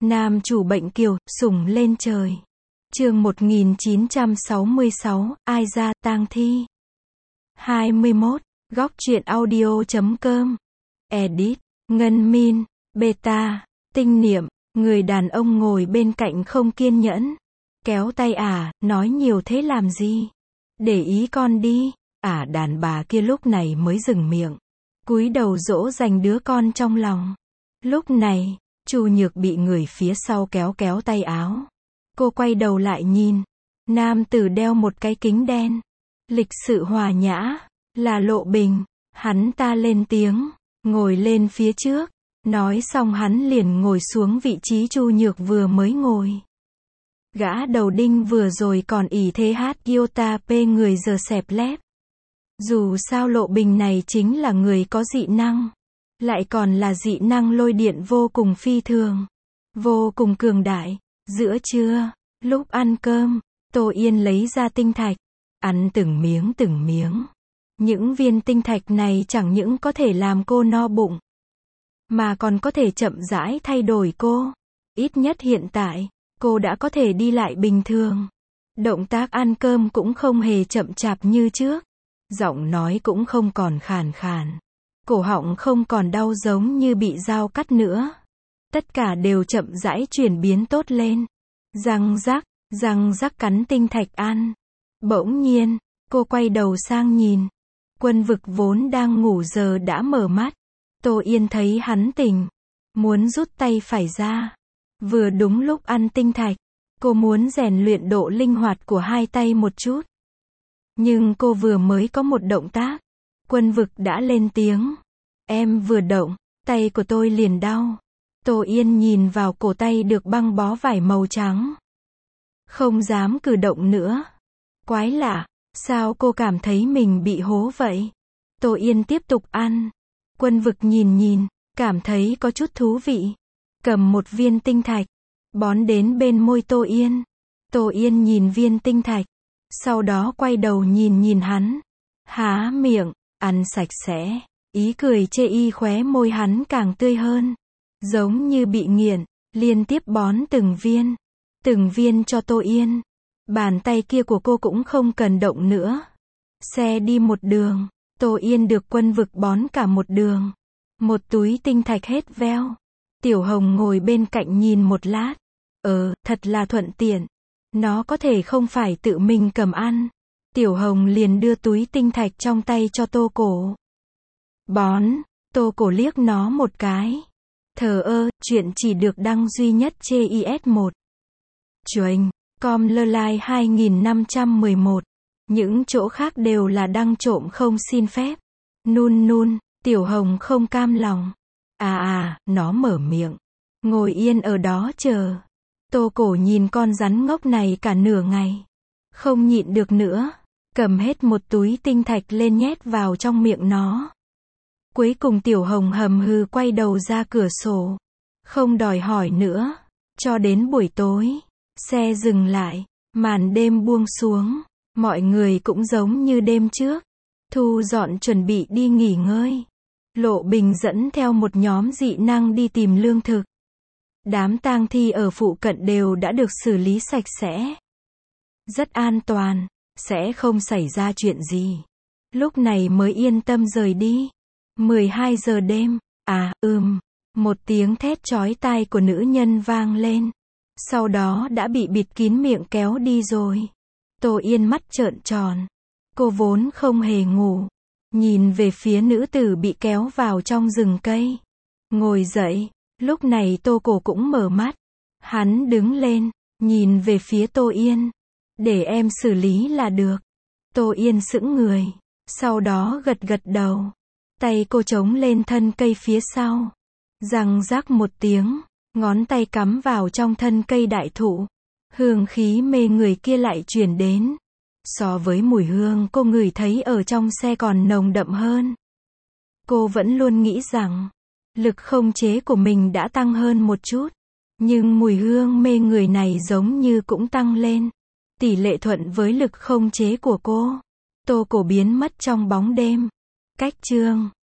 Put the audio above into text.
Nam chủ bệnh kiều, sủng lên trời. Chương 1966, ai ra, tang thi. 21, góc truyện audio.com. Edit, Ngân Min, Beta, Tinh Niệm, người đàn ông ngồi bên cạnh không kiên nhẫn. Kéo tay nói nhiều thế làm gì? Để ý con đi. Đàn bà kia lúc này mới dừng miệng. Cúi đầu dỗ dành đứa con trong lòng. Lúc này, Chu Nhược bị người phía sau kéo tay áo. Cô quay đầu lại nhìn. Nam tử đeo một cái kính đen. Lịch sự hòa nhã, là Lộ Bình. Hắn ta lên tiếng, ngồi lên phía trước. Nói xong hắn liền ngồi xuống vị trí Chu Nhược vừa mới ngồi. Gã đầu đinh vừa rồi còn ỷ thế hát guitar p người giờ xẹp lép. Dù sao Lộ Bình này chính là người có dị năng. Lại còn là dị năng lôi điện vô cùng phi thường. Vô cùng cường đại. Giữa trưa, lúc ăn cơm, Tô Yên lấy ra tinh thạch. Ăn từng miếng. Những viên tinh thạch này chẳng những có thể làm cô no bụng, mà còn có thể chậm rãi thay đổi cô. Ít nhất hiện tại, cô đã có thể đi lại bình thường. Động tác ăn cơm cũng không hề chậm chạp như trước. Giọng nói cũng không còn khàn khàn. Cổ họng không còn đau giống như bị dao cắt nữa. Tất cả đều chậm rãi chuyển biến tốt lên. Răng rắc cắn tinh thạch ăn. Bỗng nhiên, cô quay đầu sang nhìn. Quân Vực vốn đang ngủ giờ đã mở mắt. Tô Yên thấy hắn tỉnh. Muốn rút tay phải ra. Vừa đúng lúc ăn tinh thạch. Cô muốn rèn luyện độ linh hoạt của hai tay một chút. Nhưng cô vừa mới có một động tác. Quân Vực đã lên tiếng. Em vừa động, tay của tôi liền đau. Tô Yên nhìn vào cổ tay được băng bó vải màu trắng. Không dám cử động nữa. Quái lạ, sao cô cảm thấy mình bị hố vậy? Tô Yên tiếp tục ăn. Quân Vực nhìn, cảm thấy có chút thú vị. Cầm một viên tinh thạch, bón đến bên môi Tô Yên. Tô Yên nhìn viên tinh thạch, sau đó quay đầu nhìn hắn. Há miệng, ăn sạch sẽ. Ý cười chê y khóe môi hắn càng tươi hơn. Giống như bị nghiện, liên tiếp bón từng viên cho Tô Yên. Bàn tay kia của cô cũng không cần động nữa. Xe đi một đường, Tô Yên được Quân Vực bón cả một đường. Một túi tinh thạch hết veo. Tiểu Hồng ngồi bên cạnh nhìn một lát. Thật là thuận tiện. Nó có thể không phải tự mình cầm ăn. Tiểu Hồng liền đưa túi tinh thạch trong tay cho Tô Cổ. Bón, Tô Cổ liếc nó một cái. Thờ ơ, chuyện chỉ được đăng duy nhất CIS1. Chuềnh, com lơ lai 2511. Những chỗ khác đều là đăng trộm không xin phép. Nun, Tiểu Hồng không cam lòng. Nó mở miệng. Ngồi yên ở đó chờ. Tô Cổ nhìn con rắn ngốc này cả nửa ngày. Không nhịn được nữa. Cầm hết một túi tinh thạch lên nhét vào trong miệng nó. Cuối cùng Tiểu Hồng hầm hừ quay đầu ra cửa sổ. Không đòi hỏi nữa. Cho đến buổi tối. Xe dừng lại. Màn đêm buông xuống. Mọi người cũng giống như đêm trước. Thu dọn chuẩn bị đi nghỉ ngơi. Lộ Bình dẫn theo một nhóm dị năng đi tìm lương thực. Đám tang thi ở phụ cận đều đã được xử lý sạch sẽ. Rất an toàn. Sẽ không xảy ra chuyện gì. Lúc này mới yên tâm rời đi. 12 giờ đêm. Một tiếng thét chói tai của nữ nhân vang lên. Sau đó đã bị bịt kín miệng kéo đi rồi. Tô Yên mắt trợn tròn. Cô vốn không hề ngủ. Nhìn về phía nữ tử bị kéo vào trong rừng cây. Ngồi dậy. Lúc này Tô Cổ cũng mở mắt. Hắn đứng lên. Nhìn về phía Tô Yên. Để em xử lý là được. Tô Yên sững người. Sau đó gật đầu. Tay cô chống lên thân cây phía sau. Răng rắc một tiếng. Ngón tay cắm vào trong thân cây đại thụ. Hương khí mê người kia lại truyền đến. So với mùi hương cô ngửi thấy ở trong xe còn nồng đậm hơn. Cô vẫn luôn nghĩ rằng lực khống chế của mình đã tăng hơn một chút. Nhưng mùi hương mê người này giống như cũng tăng lên. Tỷ lệ thuận với lực khống chế của cô. Tô Cổ biến mất trong bóng đêm. Cách chương